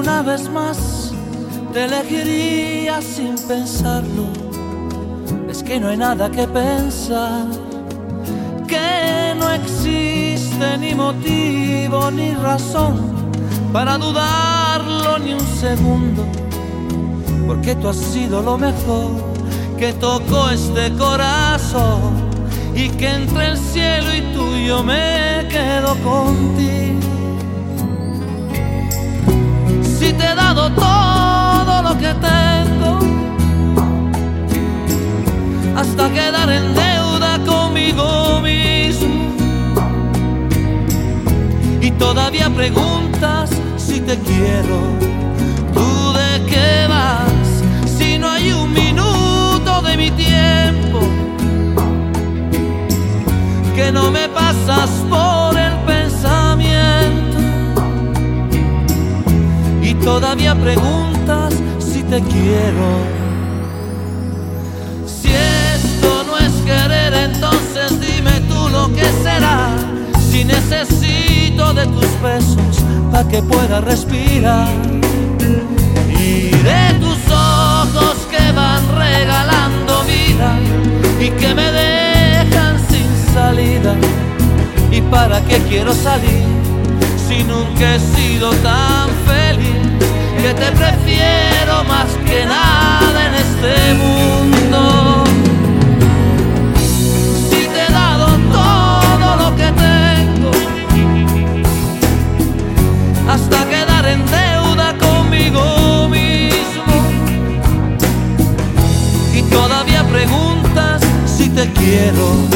una vez más te elegiría sin pensarlo. Es que no hay nada que pensar, que no existe ni motivo ni razón para dudarlo ni un segundo, porque tú has sido lo mejor que tocó este corazón, y que entre el cielo y tú yo me quedo contigo. Si te he dado todo lo que tengo, hasta quedar en deuda conmigo mismo, y todavía preguntas si te quiero. ¿Tú de qué vas si no hay un minuto de mi tiempo que no me pasas por el pensamiento? Y todavía preguntas si te quiero. Si esto no es querer, entonces dime tú lo que será. Si necesito de tus besos para que pueda respirar, y de tus ojos que van regalando vida y que me dejan sin salida. ¿Y para qué quiero salir si nunca he sido tan feliz? Que te prefiero más que nada en este mundo. Si te he dado todo lo que tengo, hasta quedar en deuda conmigo mismo, y todavía preguntas si te quiero.